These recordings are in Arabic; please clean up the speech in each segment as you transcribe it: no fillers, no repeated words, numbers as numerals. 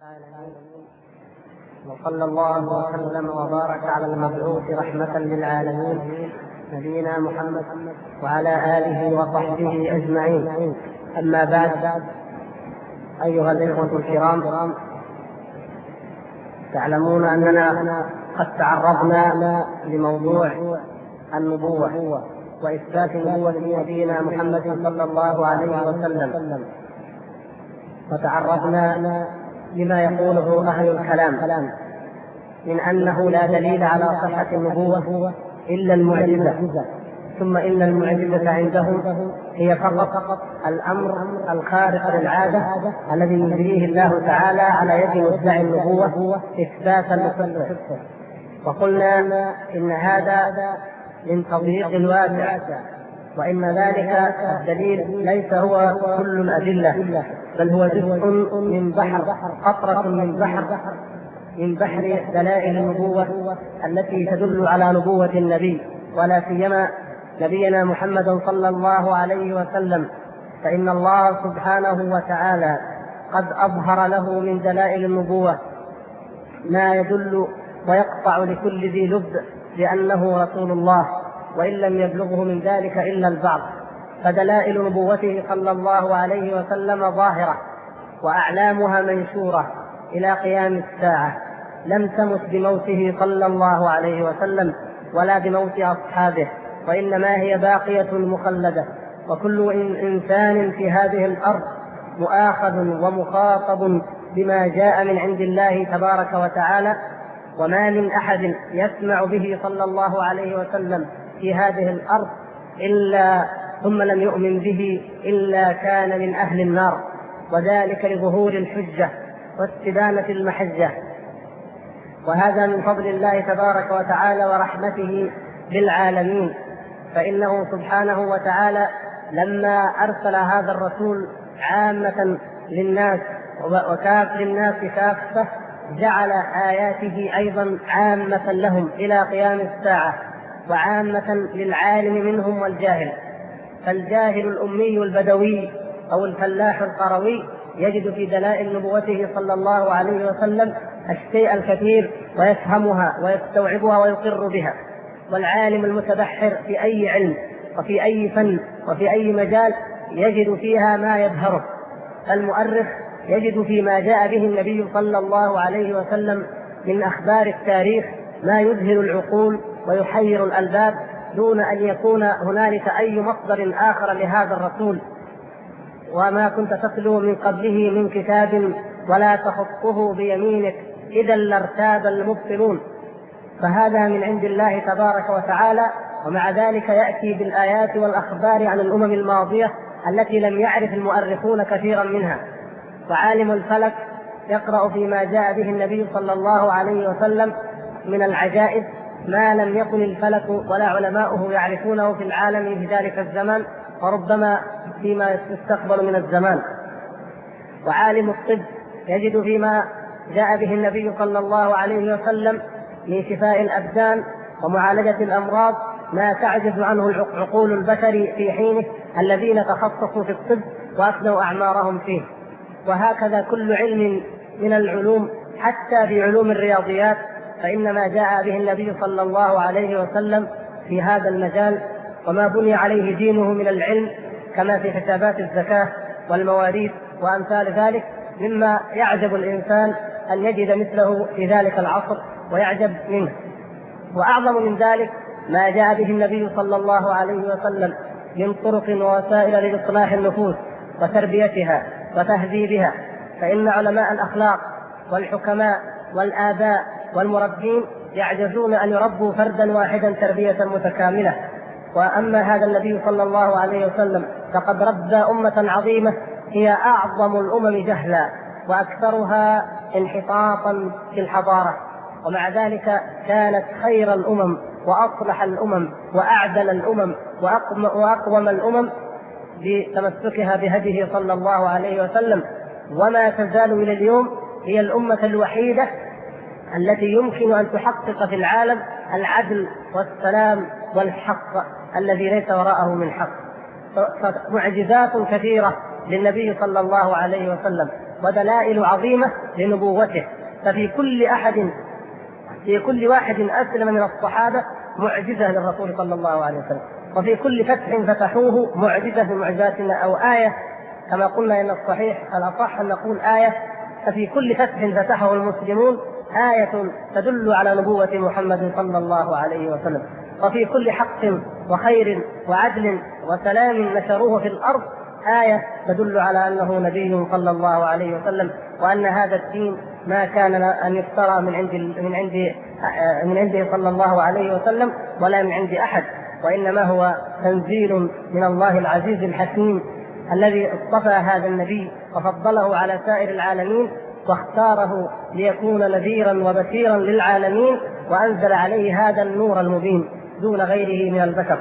العالمين، وصلى الله وسلم وبارك على المبعوث رحمة للعالمين نبينا محمد وعلى آله وصحبه أجمعين. أما بعد، أيها الإخوة الكرام، تعلمون أننا قد تعرضنا لموضوع النبوة وإثبات نبوة نبينا محمد صلى الله عليه وسلم، وتعرضنا لما يقوله أهل الكلام من أنه لا دليل على صحة النبوة إلا المعجزة، ثم إن المعجزة عندهم هي فقط الأمر الخارق للعادة الذي يجريه الله تعالى على يد مدعي النبوة إثباتا لصدقه. وقلنا إن هذا من تضييق الواسع، وإن ذلك الدليل ليس هو كل الأدلة، بل هو جزء من بحر، قطرة من بحر دلائل النبوة التي تدل على نبوة النبي، ولا سيما نبينا محمد صلى الله عليه وسلم، فإن الله سبحانه وتعالى قد أظهر له من دلائل النبوة ما يدل ويقطع لكل ذي لب بأنه رسول الله، وإن لم يبلغه من ذلك إلا البعض. فدلائل نبوته صلى الله عليه وسلم ظاهرة، وأعلامها منشورة إلى قيام الساعة، لم تمت بموته صلى الله عليه وسلم ولا بموت أصحابه، وإنما هي باقية مخلدة. وكل إنسان في هذه الأرض مؤاخذ ومخاطب بما جاء من عند الله تبارك وتعالى، وما من أحد يسمع به صلى الله عليه وسلم في هذه الأرض إلا ثم لم يؤمن به إلا كان من أهل النار، وذلك لظهور الحجة واستبانة المحجة. وهذا من فضل الله تبارك وتعالى ورحمته بالعالمين، فإنه سبحانه وتعالى لما أرسل هذا الرسول عامة للناس للناس كافة، جعل آياته أيضا عامة لهم إلى قيام الساعة، وعامة للعالم منهم والجاهل. فالجاهل الأمي البدوي أو الفلاح القروي يجد في دلائل نبوته صلى الله عليه وسلم الشيء الكثير ويفهمها ويستوعبها ويقر بها، والعالم المتبحر في أي علم وفي أي فن وفي أي مجال يجد فيها ما يبهره. المؤرخ يجد فيما جاء به النبي صلى الله عليه وسلم من أخبار التاريخ ما يذهل العقول ويحير الألباب، دون أن يكون هنالك أي مصدر آخر لهذا الرسول، وما كنت تتلو من قبله من كتاب ولا تخطه بيمينك إذا لارتاب المبطلون. فهذا من عند الله تبارك وتعالى، ومع ذلك يأتي بالآيات والأخبار عن الأمم الماضية التي لم يعرف المؤرخون كثيرا منها. وعالم الفلك يقرأ فيما جاء به النبي صلى الله عليه وسلم من العجائب ما لم يكن الفلك ولا علماؤه يعرفونه في العالم في ذلك الزمان، وربما فيما يستقبل من الزمان. وعالم الطب يجد فيما جاء به النبي صلى الله عليه وسلم من شفاء الأبدان ومعالجة الأمراض ما تعجز عنه عقول البشر في حينه الذين تخصصوا في الطب وأفنوا أعمارهم فيه. وهكذا كل علم من العلوم، حتى في علوم الرياضيات، فإنما جاء به النبي صلى الله عليه وسلم في هذا المجال، وما بني عليه دينه من العلم كما في حسابات الزكاة والمواريث وأمثال ذلك، مما يعجب الإنسان أن يجد مثله في ذلك العصر ويعجب منه. وأعظم من ذلك ما جاء به النبي صلى الله عليه وسلم من طرق ووسائل لإصلاح النفوس وتربيتها وتهذيبها. فإن علماء الأخلاق والحكماء والآباء والمربين يعجزون أن يربوا فردا واحدا تربية متكاملة، وأما هذا النبي صلى الله عليه وسلم فقد ربى أمة عظيمة هي أعظم الأمم جهلا وأكثرها انحطاطا في الحضارة، ومع ذلك كانت خير الأمم وأصلح الأمم وأعدل الأمم وأقوم الأمم بتمسكها بهديه صلى الله عليه وسلم. وما تزال إلى اليوم هي الأمة الوحيدة التي يمكن أن تحقق في العالم العدل والسلام والحق الذي ليس وراءه من حق. معجزات كثيرة للنبي صلى الله عليه وسلم، ودلائل عظيمة لنبوته. ففي كل واحد أسلم من الصحابة معجزة للرسول صلى الله عليه وسلم، وفي كل فتح فتحوه معجزة من معجزاتنا أو آية، كما قلنا إن الصحيح الأصح أن نقول آية. ففي كل فتح فتحه المسلمون آية تدل على نبوة محمد صلى الله عليه وسلم. وفي كل حق وخير وعدل وسلام نشروه في الأرض آية تدل على أنه نبي صلى الله عليه وسلم، وأن هذا الدين ما كان أن يفترى من عنده صلى الله عليه وسلم ولا من عند أحد، وإنما هو تنزيل من الله العزيز الحكيم الذي اصطفى هذا النبي وفضله على سائر العالمين واختاره ليكون نذيرا وبشيرا للعالمين، وأنزل عليه هذا النور المبين دون غيره من البشر.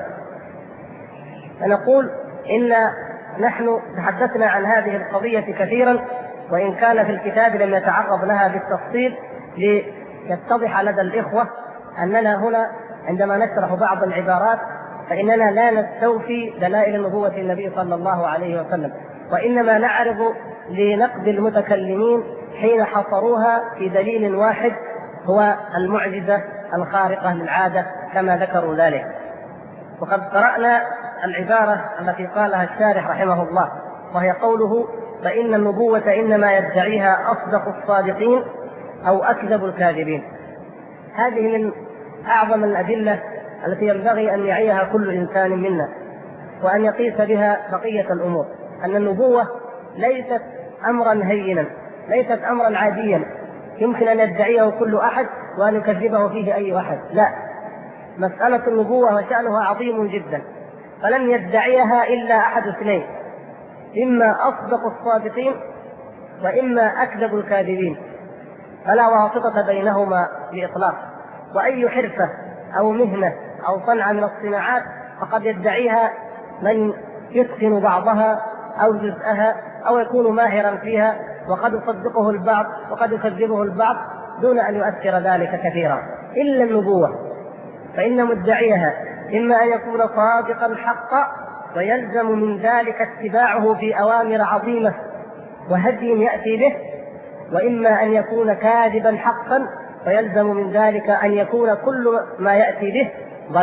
فنقول إن نحن تحدثنا عن هذه القضية كثيرا، وإن كان في الكتاب لم يتعرض لها بالتفصيل ليتضح لدى الإخوة أننا هنا عندما نشرح بعض العبارات فإننا لا نستوفي دلائل نبوة النبي صلى الله عليه وسلم، وإنما نعرض لنقد المتكلمين حين حصروها في دليل واحد هو المعجزة الخارقة للعادة كما ذكروا ذلك. وقد قرأنا العبارة التي قالها الشارح رحمه الله، وهي قوله: فإن النبوة إنما يدعيها أصدق الصادقين أو أكذب الكاذبين. هذه من أعظم الأدلة التي ينبغي أن يعيها كل إنسان منا وأن يقيس بها بقية الأمور، أن النبوة ليست أمرا هينا، ليست أمرا عاديا يمكن أن يدعيه كل أحد وأن يكذبه فيه أي أحد، لا، مسألة النبوة وشأنها عظيم جدا، فلن يدعيها إلا أحد اثنين: إما أصدق الصادقين وإما أكذب الكاذبين، فلا واسطة بينهما بإطلاق. وأي حرفة أو مهنة أو صنعة من الصناعات فقد يدعيها من يتقن بعضها أو جزءها أو يكون ماهرا فيها، وقد يصدقه البعض وقد يكذبه البعض دون أن يؤثر ذلك كثيرا، إلا النبوة، فإن مدعيها إما أن يكون صادقا حقا ويلزم من ذلك اتباعه في أوامر عظيمة وهدي يأتي به، وإما أن يكون كاذبا حقا ويلزم من ذلك أن يكون كل ما يأتي به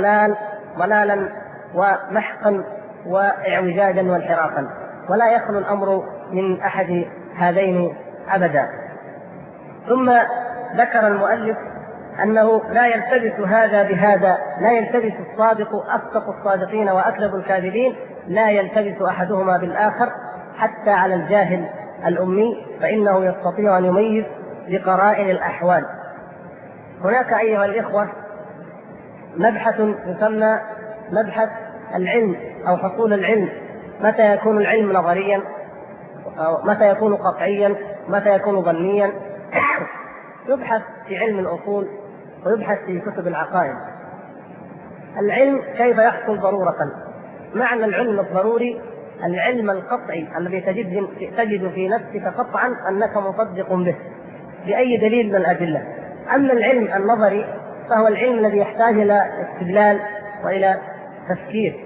ضلالا ومحقا وإعوجاجا وانحرافا، ولا يخلو الأمر من أحد هذين أبدا. ثم ذكر المؤلف أنه لا يلتبس هذا بهذا، لا يلتبس الصادق أصدق الصادقين وأكذب الكاذبين، لا يلتبس أحدهما بالآخر حتى على الجاهل الأمي، فإنه يستطيع أن يميز بقرائن الأحوال. هناك أيها الإخوة مبحث يسمى مبحث العلم أو حصول العلم، متى يكون العلم نظريا، أو متى يكون قطعيا، متى يكون ظنيا. يبحث في علم الأصول ويبحث في كتب العقائد. العلم كيف يحصل ضرورة؟ معنى العلم الضروري العلم القطعي الذي تجد في نفسك قطعا أنك مصدق به بأي دليل من الأدلة. أما العلم النظري فهو العلم الذي يحتاج إلى استدلال وإلى تفكير.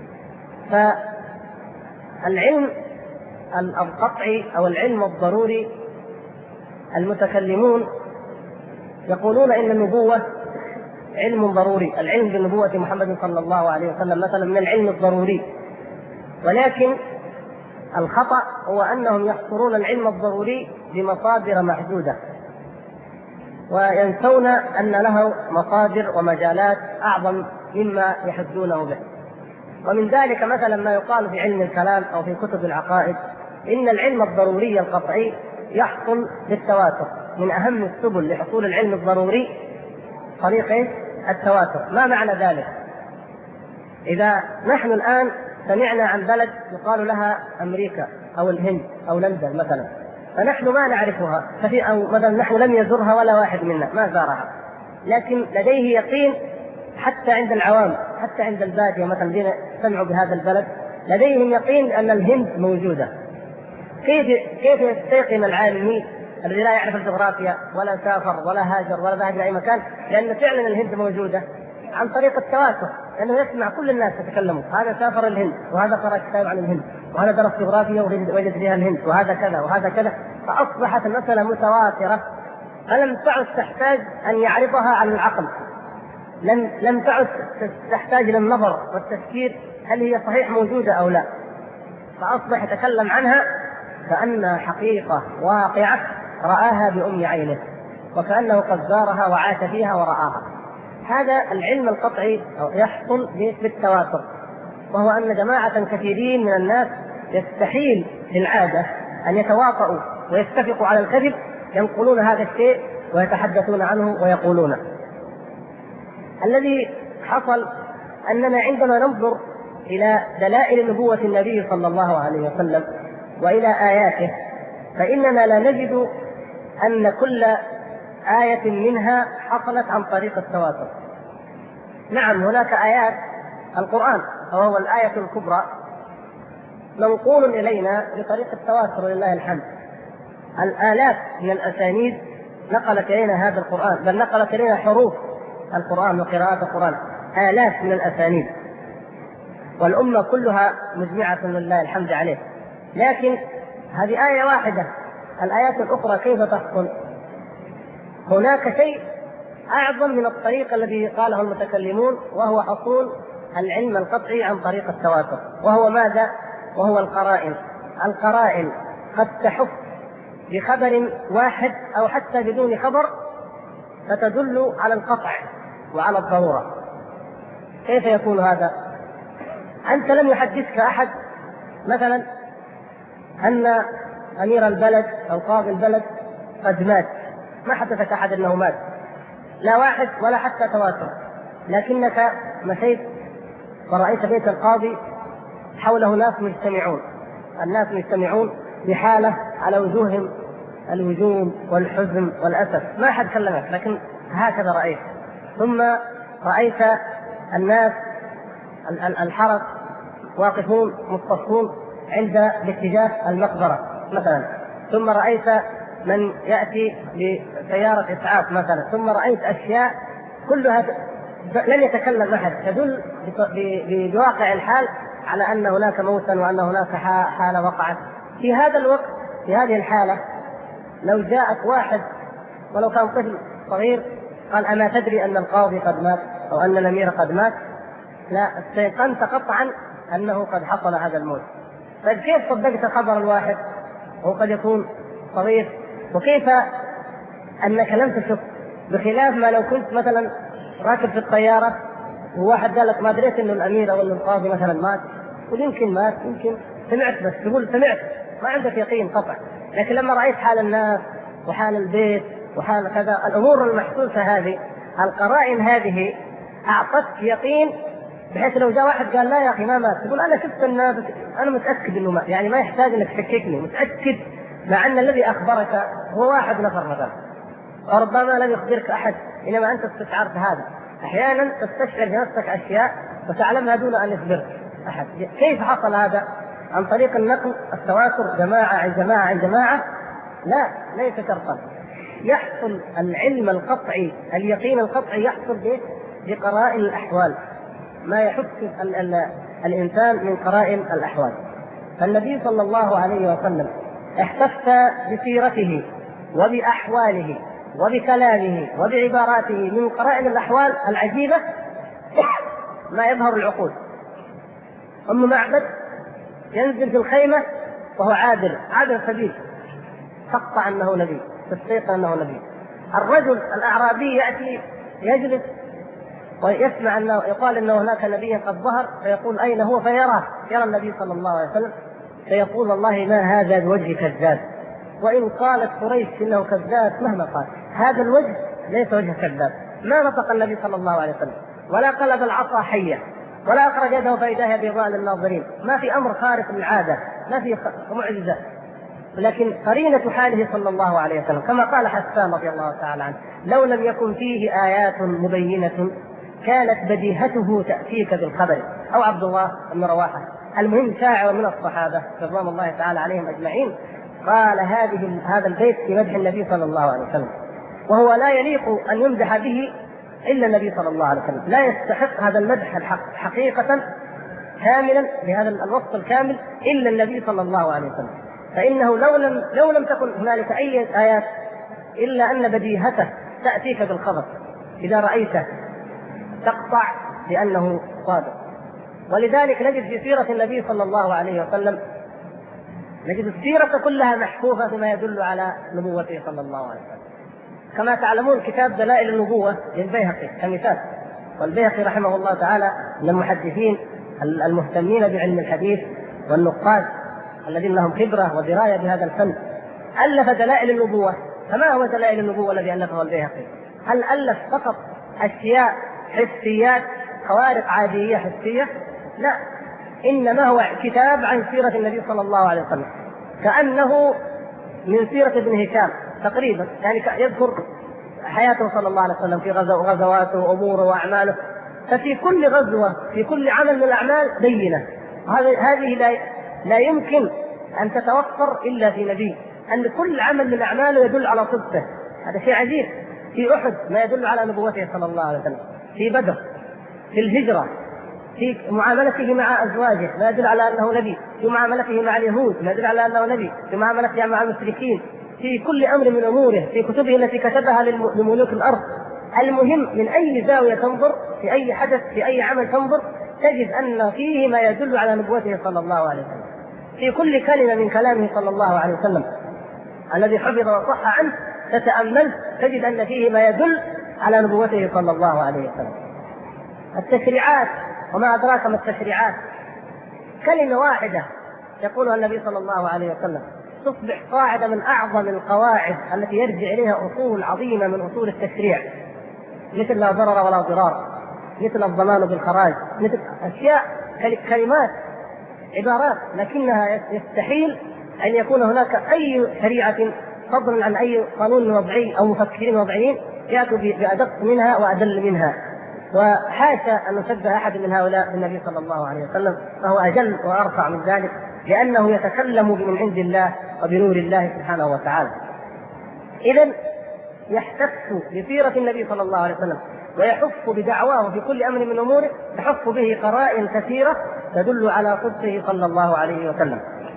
فالعلم القطعي أو العلم الضروري المتكلمون يقولون إن النبوة علم ضروري، العلم بنبوة محمد صلى الله عليه وسلم مثلا من العلم الضروري، ولكن الخطأ هو أنهم يحصرون العلم الضروري بمصادر محدودة وينسون أن له مصادر ومجالات أعظم مما يحدونه به. ومن ذلك مثلا ما يقال في علم الكلام أو في كتب العقائد إن العلم الضروري القطعي يحصل بالتواتر. من أهم السبل لحصول العلم الضروري طريق التواتر. ما معنى ذلك؟ إذا نحن الآن سمعنا عن بلد يقال لها أمريكا أو الهند أو لندن مثلا، فنحن ما نعرفها، أو مثلا نحن لم يزرها ولا واحد منا ما زارها، لكن لديه يقين حتى عند العوام، حتى عند البادية مثلا الذين سمعوا بهذا البلد لديهم يقين أن الهند موجودة. كيف يستيقن العالمي الذي لا يعرف الجغرافيا ولا سافر ولا هاجر ولا ذهب إلى أي مكان لأن فعلا الهند موجودة؟ عن طريق التواتر، لأنه يسمع كل الناس يتكلموا، هذا سافر الهند وهذا قرأ كتاب عن الهند وهذا درس جغرافيا ووجد فيها الهند وهذا كذا وهذا كذا، فأصبحت المسألة متواترة، فلم تعد تحتاج أن يعرضها على العقل، لم تعد تحتاج للنظر والتفكير هل هي صحيح موجودة أو لا، فأصبح يتكلم عنها كأنها حقيقة واقعة رآها بأم عينه، وكأنه قد زارها وعاش فيها ورآها. هذا العلم القطعي يحصل بالتواتر، وهو أن جماعة كثيرين من الناس يستحيل للعادة أن يتواطؤوا ويتفقوا على الكذب، ينقلون هذا الشيء ويتحدثون عنه ويقولونه. الذي حصل أننا عندما ننظر إلى دلائل نبوة النبي صلى الله عليه وسلم وإلى آياته، فإننا لا نجد أن كل آية منها حصلت عن طريق التواتر. نعم، هناك آيات القرآن وهو الآية الكبرى منقول إلينا بطريق التواتر لله الحمد. الآلاف من الأسانيد نقلت إلينا هذا القرآن، بل نقلت إلينا حروف القرآن وقراءات القرآن آلاف من الأسانيد، والأمة كلها مجمعة لله الحمد عليه. لكن هذه آية واحدة، الآيات الأخرى كيف تحصل؟ هناك شيء أعظم من الطريق الذي قاله المتكلمون، وهو حصول العلم القطعي عن طريق التواتر. وهو ماذا؟ وهو القرائن. القرائن قد تحف بخبر واحد أو حتى بدون خبر فتدل على القطع وعلى الضرورة. كيف يكون هذا؟ أنت لم يحدثك أحد مثلا أن أمير البلد أو قاضي البلد قد مات، ما حدثك أحد أنه مات، لا واحد ولا حتى تواتر، لكنك مشيت ورأيت بيت القاضي حوله ناس مجتمعون، الناس مجتمعون بحالة على وجوههم الهجوم والحزن والأسف، ما أحد كلمك لكن هكذا رأيت. ثم رأيت الناس الحرس واقفون مصطفون عند باتجاه المقبرة مثلا، ثم رأيت من يأتي بسيارة إسعاف مثلا، ثم رأيت أشياء كلها لن يتكلم أحد، تدل بواقع الحال على أن هناك موتا وأن هناك حالة وقعت. في هذا الوقت في هذه الحالة لو جاءك واحد ولو كان طفل صغير قال أما تدري أن القاضي قد مات أو أن الأمير قد مات؟ لا، استيقنت قطعا أنه قد حصل هذا الموت. فكيف صدقت خبر الواحد هو قد يكون صغير؟ وكيف أنك لم تشك؟ بخلاف ما لو كنت مثلا راكب في الطيارة وواحد قال لك ما دريت إنه الأمير أو إنه القاضي مثلا مات، ويمكن مات يمكن سمعت، بس تقول سمعت ما عندك يقين قطع. لكن لما رأيت حال الناس وحال البيت وحال كذا الأمور المحسوسة هذه، القرائن هذه أعطتك يقين، بحيث لو جاء واحد قال لا يا أخي ما مات تقول أنا شفت الناس أنا متأكد إنه مات، يعني ما يحتاج إنك تشككني، متأكد، مع أن الذي أخبرك هو واحد نفر مثلا، وربما لم يخبرك أحد إنما أنت استشعرت هذا. أحيانا تستشعر بنفسك أشياء وتعلمها دون أن يخبرك أحد. كيف حصل هذا؟ عن طريق النقل التواتر، جماعة عن جماعة عن جماعة؟ لا، ليس شرطا. يحصل العلم القطعي اليقين القطعي يحصل بقرائن الأحوال، ما يحس الإنسان من قرائن الأحوال. فالنبي صلى الله عليه وسلم احتف بسيرته وبأحواله وبكلامه وبعباراته من قرائن الأحوال العجيبة ما يظهر العقول. أم معبد ينزل في الخيمة وهو عادل سبيل، تقطع أنه نبي، تستيقن أنه نبي. الرجل الأعرابي يأتي يجلس ويسمع أنه يقال أنه هناك نبي قد ظهر، فيقول أين هو؟ يرى النبي صلى الله عليه وسلم، فيقول والله ما هذا بوجه كذاب، وإن قالت قريش إنه كذاب مهما قال هذا الوجه ليس وجه كذاب. ما نطق النبي صلى الله عليه وسلم ولا قلب العصا حية ولا أخرج يده فإذا بيضاء للناظرين، ما في أمر خارق للعادة، ما في معجزة، لكن قرينة حاله صلى الله عليه وسلم كما قال حسان رضي الله تعالى عنه لو لم يكن فيه آيات مبينة كانت بديهته تأتيك بالخبر، أو عبد الله بن رواحة المهم شاعر من الصحابة رضوان الله تعالى عليهم أجمعين قال هذا البيت في مدح النبي صلى الله عليه وسلم، وهو لا يليق أن يمدح به إلا النبي صلى الله عليه وسلم، لا يستحق هذا المدح حقيقة كاملا بهذا الوصف الكامل إلا النبي صلى الله عليه وسلم. فإنه لو لم تكن هنالك أي آيات إلا أن بديهته تأتيك بالخبر، إذا رأيته تقطع بأنه صادق. ولذلك نجد في سيرة النبي صلى الله عليه وسلم، نجد السيرة كلها محفوفة بما يدل على نبوته صلى الله عليه وسلم. كما تعلمون كتاب دلائل النبوة للبيهقي كمثال، والبيهقي رحمه الله تعالى من المحدثين المهتمين بعلم الحديث والنقاد الذين لهم خبرة ودراية بهذا الفن، ألف دلائل النبوة. فما هو دلائل النبوة الذي ألفه البيهقي؟ هل ألف فقط أشياء حسيات خوارق عادية حسية؟ لا، إنما هو كتاب عن سيرة النبي صلى الله عليه وسلم، كأنه من سيرة ابن هشام تقريبا، يعني يذكر حياته صلى الله عليه وسلم في غزواته وأموره وأعماله. ففي كل غزوة في كل عمل من الأعمال بينة. هذه لا يمكن أن تتوفر إلا في نبي، أن كل عمل من أعماله يدل على صدقه. هذا شيء عجيب. في أحد ما يدل على نبوته صلى الله عليه وسلم، في بدر، في الهجرة، في معاملته مع أزواجه ما يدل على أنه نبي، في معاملته مع اليهود ما يدل على أنه نبي، في معاملته مع المشركين، في كل أمر من أموره، في كتبه التي كتبها لملوك الأرض. المهم من أي زاوية تنظر، في أي حدث، في أي عمل تنظر، تجد أن فيه ما يدل على نبوته صلى الله عليه وسلم. في كل كلمة من كلامه صلى الله عليه وسلم الذي حفظ وصح عنه تتأمل تجد أن فيه ما يدل على نبوته صلى الله عليه وسلم. التشريعات، وما أدراك ما التشريعات، كلمة واحدة يقولها النبي صلى الله عليه وسلم تصبح قاعدة من أعظم القواعد التي يرجع إليها أصول عظيمة من أصول التشريع، مثل لا ضرر ولا ضرار، مثل الضمان بالخراج، مثل أشياء كلمات عبارات، لكنها يستحيل أن يكون هناك أي شريعة فضلا عن أي قانون وضعي أو مفكرين وضعيين يأتوا بأدق منها وأدل منها. وحاشا أن نشبه أحد من هؤلاء بالنبي صلى الله عليه وسلم، فهو أجل وأرفع من ذلك، لأنه يتكلم من عند الله وبنور الله سبحانه وتعالى. إذن يحتف بسيرة النبي صلى الله عليه وسلم ويحف بدعواه في كل أمر من أموره، تحف به قرائن كثيرة تدل على صدقه صلى الله عليه وسلم.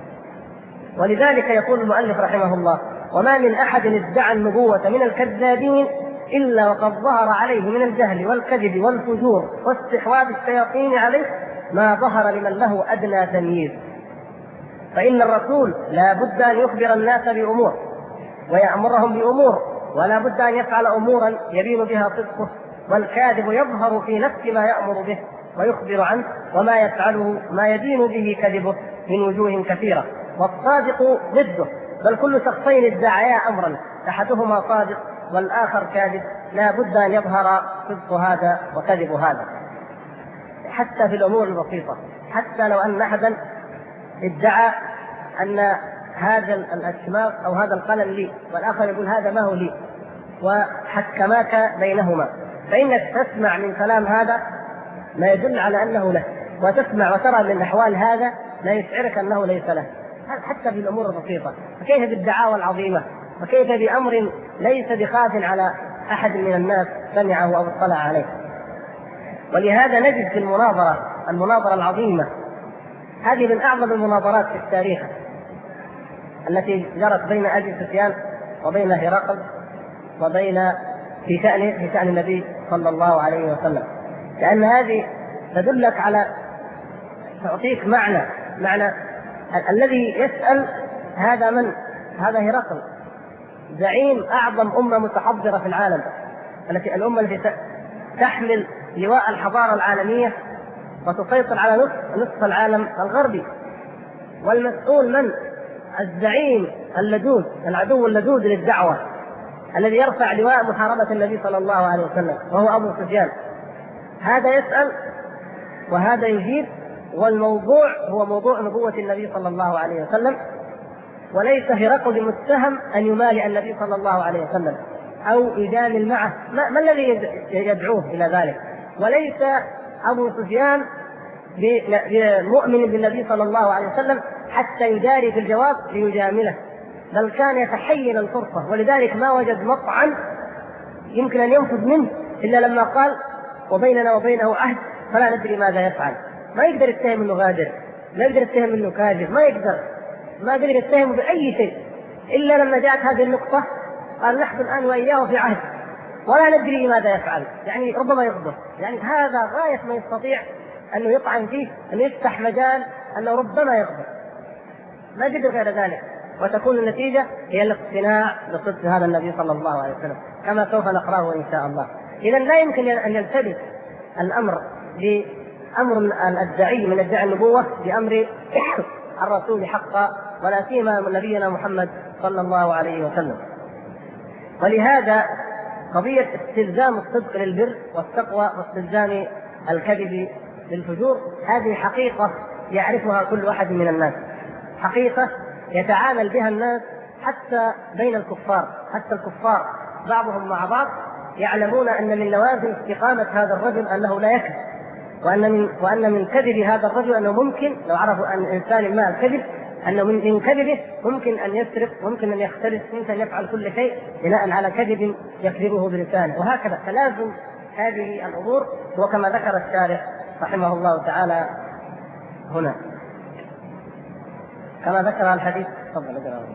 ولذلك يقول المؤلف رحمه الله: وما من أحد ادعى النبوة من الكذابين إلا وقد ظهر عليه من الجهل والكذب والفجور واستحواذ الشياطين عليه ما ظهر لمن له أدنى تمييز. فإن الرسول لا بد أن يخبر الناس بأمور ويأمرهم بأمور، ولا بد أن يفعل أمورا يبين بها صدقه، والكاذب يظهر في نفس ما يأمر به ويخبر عنه، وما يفعله ما يدين به كذبه من وجوه كثيرة، والصادق ضده. بل كل شخصين ادعيا أمرا أحدهما صادق والآخر كاذب، لا بد أن يظهر صدق هذا وكذب هذا، حتى في الأمور البسيطة. حتى لو أن أحدا ادعى أن هذا الأشماغ أو هذا القلم لي، والآخر يقول هذا ما هو لي، وحكماك بينهما، فإنك تسمع من كلام هذا ما يدل على أنه له، وتسمع وترى من أحوال هذا لا يشعرك أنه ليس له، حتى في الأمور البسيطة. فكيف بالدعاوى العظيمة، وكيف بأمر ليس بخاف على أحد من الناس سمعه أو اطلع عليه. ولهذا نجد في المناظرة العظيمة، هذه من أعظم المناظرات في التاريخ التي جرت بين أبي سفيان وبين هرقل وبين في شأن النبي صلى الله عليه وسلم، لأن هذه تدلك على، تعطيك معنى الذي يسأل هذا من؟ هذا هرقل، زعيم أعظم أمة متحضرة في العالم، الأمة التي تحمل لواء الحضارة العالمية وتسيطر على نصف العالم الغربي. والمسؤول من؟ الزعيم اللدود، العدو اللدود للدعوة، الذي يرفع لواء محاربة النبي صلى الله عليه وسلم، وهو أبو سفيان. هذا يسأل وهذا يجيب، والموضوع هو موضوع نبوة النبي صلى الله عليه وسلم، وليس هرقل متهم أن يمالئ النبي صلى الله عليه وسلم أو يجامل معه، ما الذي يدعوه إلى ذلك؟ وليس أبو سفيان مؤمن بالنبي صلى الله عليه وسلم حتى يجاري في الجواب ليجامله، بل كان يتحين الفرصة، ولذلك ما وجد مطعن يمكن أن ينفذ منه إلا لما قال وبيننا وبينه عهد فلا ندري ماذا يفعل. ما يقدر يتهم انه غادر، ما يقدر يتهم انه كاذب، ما يقدر، ما قدر يتهم بأي شيء إلا لما جاءت هذه النقطة قال نحن الآن وإياه في عهد ولا ندري ماذا يفعل، يعني ربما يغضب، يعني هذا غاية ما يستطيع أنه يطعن فيه، أنه يفتح مجال أنه ربما يغضب، ما قدر غير ذلك، وتكون النتيجة هي الاقتناع بصدق هذا النبي صلى الله عليه وسلم كما سوف نقرأه إن شاء الله. إذا لا يمكن أن يلتبس الأمر بأمر الداعي من ادعاء النبوة بأمر الرسول حقا، ولا سيما نبينا محمد صلى الله عليه وسلم. ولهذا قضية استلزام الصدق للبر والتقوى واستلزام الكذب للفجور هذه حقيقة يعرفها كل واحد من الناس، حقيقة يتعامل بها الناس حتى بين الكفار، حتى الكفار بعضهم مع بعض يعلمون أن من لوازم استقامة هذا الرجل أنه لا يكذب، وأن من كذب هذا الرجل أنه ممكن لو عرفوا أن إنسان ما الكذب أنه من كذبه ممكن أن يسرق، ممكن أن يختلس، ممكن أن يفعل كل شيء بناء على كذب يكذبه بلسانه، وهكذا. فلازم هذه الأمور، وكما ذكر الشارح رحمه الله تعالى هنا كما ذكر الحديث. تفضل اقرأ.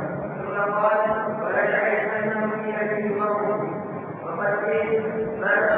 ما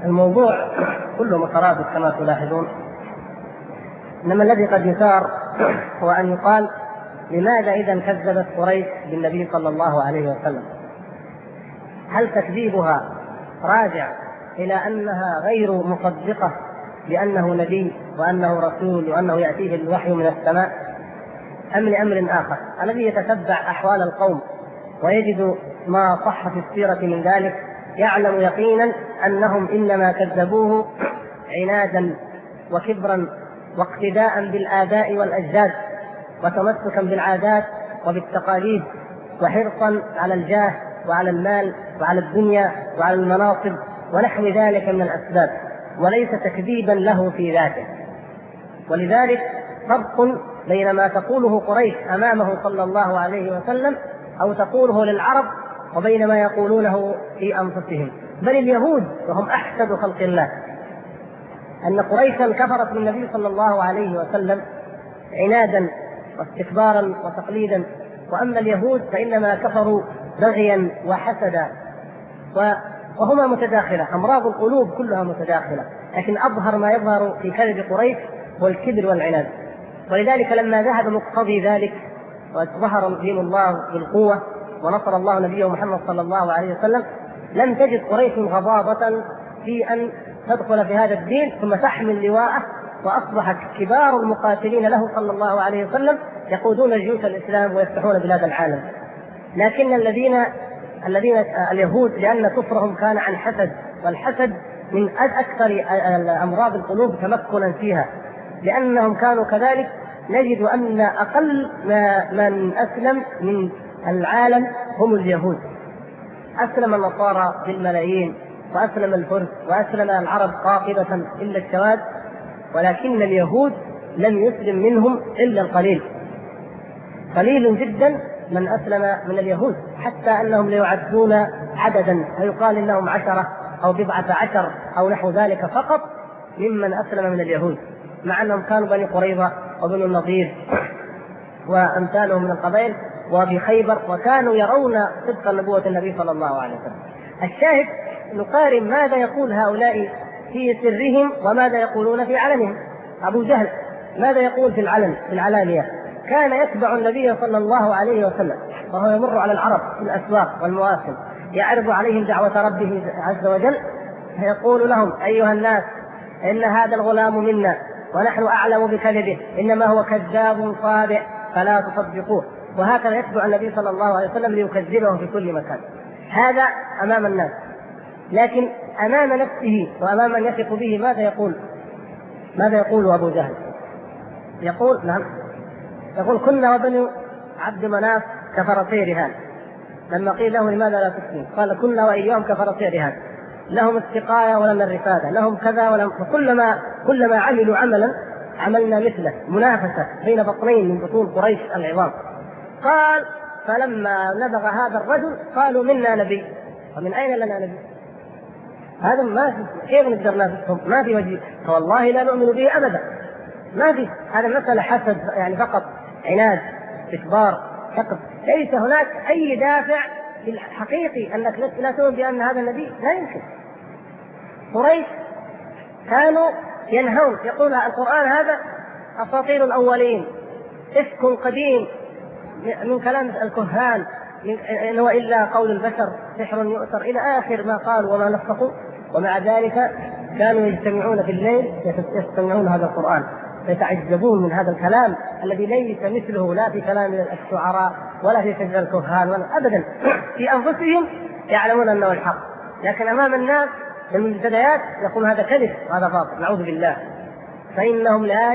الموضوع كله مترابط كما تلاحظون، إنما الذي قد يثار هو أن يقال لماذا إذا كذبت قريش بالنبي صلى الله عليه وسلم؟ هل تكذيبها راجع إلى أنها غير مصدقة بأنه نبي وأنه رسول وأنه يأتيه الوحي من السماء، أم لأمر آخر؟ الذي يتتبع أحوال القوم ويجد ما صح في السيرة من ذلك يعلم يقينا أنهم إنما كذبوه عنادا وكبرا واقتداء بالآباء والأجداد وتمسكا بالعادات وبالتقاليد وحرصا على الجاه وعلى المال وعلى الدنيا وعلى المناصب ونحو ذلك من الأسباب، وليس تكذيبا له في ذاته. ولذلك فرق بين ما تقوله قريش أمامه صلى الله عليه وسلم أو تقوله للعرب وبين ما يقولونه في أنفسهم. بل اليهود وهم أحسد خلق الله، أن قريشا كفرت بالنبي صلى الله عليه وسلم عنادا واستكبارا وتقليدا، وأما اليهود فإنما كفروا بغيا وحسدا، وهما متداخلة، أمراض القلوب كلها متداخلة، لكن أظهر ما يظهر في كذب قريش هو الكبر والعناد. ولذلك لما ذهب مقتضي ذلك وظهر دين الله بالقوة ونصر الله نبيه محمد صلى الله عليه وسلم، لم تجد قريش غضاضة في أن تدخل في هذا الدين ثم تحمل لواءه، وأصبحت كبار المقاتلين له صلى الله عليه وسلم يقودون جيوش الإسلام ويفتحون بلاد العالم. لكن الذين اليهود لأن كفرهم كان عن حسد، والحسد من أكثر أمراض القلوب تمكنا فيها، لأنهم كانوا كذلك. نجد أن أقل من أسلم من العالم هم اليهود. أسلم النصارى بالملايين، وأسلم الفرس، وأسلم العرب قاطبة إلا الشواذ، ولكن اليهود لم يسلم منهم إلا القليل، قليل جدا من أسلم من اليهود، حتى أنهم ليعدون عددا فيقال إنهم 10 أو 17 أو نحو ذلك فقط ممن أسلم من اليهود، مع أنهم كانوا بني قريظة وبنو النضير وأمثالهم من القبائل وفي خيبر، وكانوا يرون صدق نبوة النبي صلى الله عليه وسلم. الشاهد نقارن ماذا يقول هؤلاء في سرهم وماذا يقولون في علنهم. أبو جهل ماذا يقول في العلانية؟ كان يتبع النبي صلى الله عليه وسلم وهو يمر على العرب في الأسواق والمواسم يعرض عليهم دعوة ربه عز وجل، فيقول لهم: أيها الناس، إن هذا الغلام منا ونحن أعلم بكذبه، إنما هو كذاب صادق فلا تصدقوه. وهكذا يتبع النبي صلى الله عليه وسلم ليكذبه في كل مكان. هذا أمام الناس، لكن أمام نفسه وأمام من يثق به ماذا يقول أبو جهل؟ يقول كنا وبنو عبد مناف كفرتي رهان. لما قيل له لماذا لا تسلم؟ قال: كنا وإياهم كفرتي رهان، لهم السقاية ولنا الرفادة، لهم كذا ولم، كلما عملوا عملا عملنا مثله، منافسة بين بطنين من بطون قريش العظام. قال: فلما نبغ هذا الرجل قالوا: منا نبي. ومن أين لنا نبي؟ هذا ما في، كيف نقدر ننافسهم؟ ما في وجه، فوالله لا نؤمن به أبدا. ما في، هذا مسألة حسد يعني فقط، عناد، استكبار، حقد، ليس هناك أي دافع في الحقيقي أنك لا تؤمن بأن هذا النبي، لا يمكن. قريش كانوا ينهون، يقول القرآن هذا أساطير الأولين، إفك قديم من كلام الكهان، إن هو إلا قول البشر، سحر يؤثر، إلى آخر ما قالوا وما نفقوا. ومع ذلك كانوا يجتمعون في الليل يستمعون هذا القرآن، يتعجبون من هذا الكلام الذي ليس مثله لا في كلام الشعراء ولا في شجر الكهان ولا أبدا. في أنفسهم يعلمون أنه الحق، لكن أمام الناس من المبتدئات يقول هذا كذب وهذا باطل، نعوذ بالله. فإنهم لا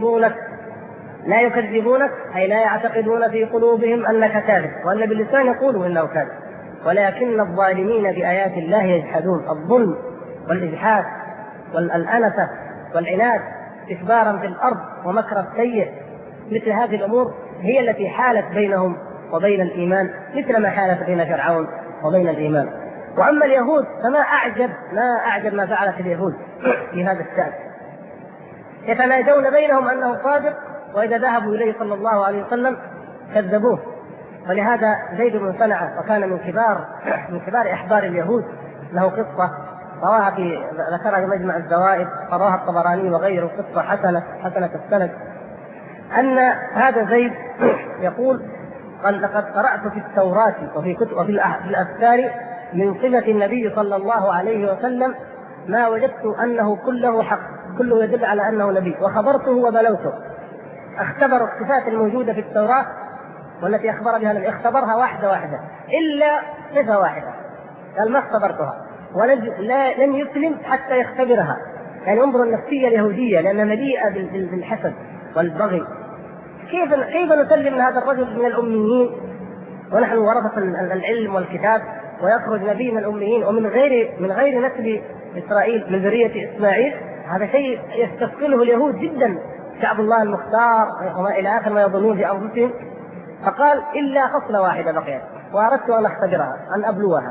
يكذبونك أي لا يعتقدون في قلوبهم أنك كاذب، وأن باللسان يقولوا إنه كاذب، ولكن الظالمين بآيات الله يجحدون. الظلم والإجحاد والأنفة والعناد، استكبارا في الأرض ومكر السيء، مثل هذه الأمور هي التي حالت بينهم وبين الإيمان، مثل ما حالت بين فرعون وبين الإيمان. وأما اليهود فما أعجب ما فعلت اليهود في هذا الشأن، يتناجون بينهم أنه صادق، وإذا ذهبوا إليه صلى الله عليه وسلم كذبوه. ولهذا زيد بن صنعة وكان من كبار أحبار اليهود له قصة رواها ذكرها في مجمع الزوائد، رواها الطبراني وغيره، قصة حسنة السند، أن هذا زيد يقول: قال: لقد قرأت في التوراة وفي الأذكار من صفة النبي صلى الله عليه وسلم ما وجدت أنه كله حق، كله يدل على أنه نبي، وخبرته وبلوته. اختبر الصفات الموجودة في التوراة والتي أخبر بها النبي، اختبرها واحدة واحدة إلا صفة واحدة، قال: ما اختبرتها، لم يسلم حتى يختبرها. يعني انظر النفسية اليهودية، لأنها مليئة بالحسد والبغي. كيف نسلم لهذا الرجل من الأميين ونحن ورثة العلم والكتاب، ويخرج نبي من الأميين ومن غير نسل إسرائيل، من ذرية إسماعيل؟ هذا شيء يستثقله اليهود جدا، شعب الله المختار وما إلى آخر ما يظنون في أنفسهم. فقال: إلا خصلة واحدة بقيت وأردت أن أختبرها، أن أبلوها،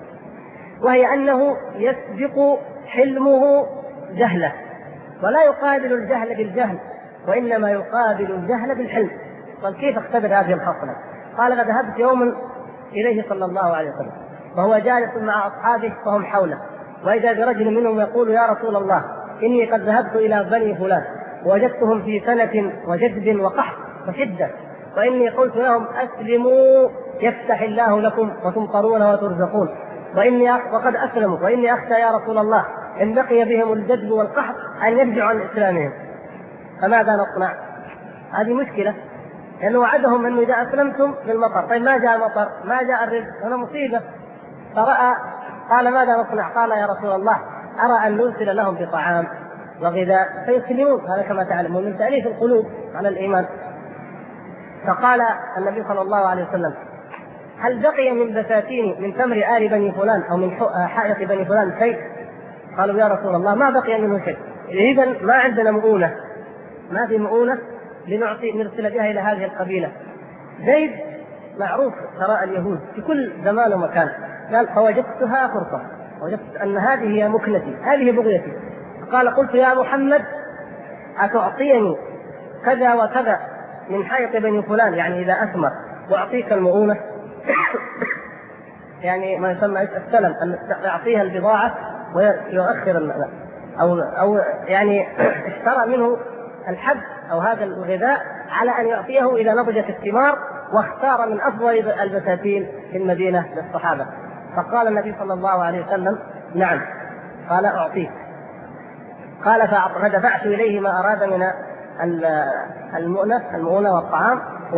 وهي أنه يسبق حلمه جهله، ولا يقابل الجهل بالجهل، وإنما يقابل الجهل بالحلم. قال: كيف اختبر هذه الخصلة؟ قال: فذهبت يوما إليه صلى الله عليه وسلم وهو جالس مع أصحابه وهم حوله، وإذا برجل منهم يقول: يا رسول الله، إني قد ذهبت إلى بني فلان ووجدتهم في سنة وجدب وقحط وشدة، وإني قلت لهم: أسلموا يفتح الله لكم وتمطرون وترزقون، وقد أسلموا، وإني أخشى يا رسول الله إن بقي بهم الجدب والقحط أن يرجعوا عن إسلامهم، فماذا نصنع؟ هذه مشكلة، لأنه وعدهم أنه إذا أسلمتم بالمطر. طيب ما جاء المطر، ما جاء الرزق، هنا مصيبة. قال: ماذا نصنع؟ قال: يا رسول الله، أرى أن نرسل لهم بطعام وغذاء فيسلمون، هذا كما تعلمون من تأليف القلوب على الإيمان. فقال النبي صلى الله عليه وسلم: هل بقي من بساتين من تمر آل بني فلان أو من حائط بني فلان شيء؟ قالوا: يا رسول الله، ما بقي منه شيء. إذن ما عندنا مؤونة، ما في مؤونة نرسل بها إلى هذه القبيلة. زيد معروف ثراء اليهود في كل زمان ومكان. قال: فوجدتها فرصة، وجدت أن هذه هي مكنتي، هذه بغيتي. قال: قلت: يا محمد، أتعطيني كذا وكذا من حائط بني فلان، يعني إذا أثمر، وأعطيك المؤونة؟ يعني ما يسمى السلم، أن يعطيها البضاعة ويؤخر أو يعني اشترى منه الحب أو هذا الغذاء على أن يعطيه إلى نضجة الثمار، واختار من أفضل البساتين في المدينة للصحابة. فقال النبي صلى الله عليه وسلم: نعم. قال: أعطيك. قال: فدفعت إليه ما أراد من المؤونة والطعام،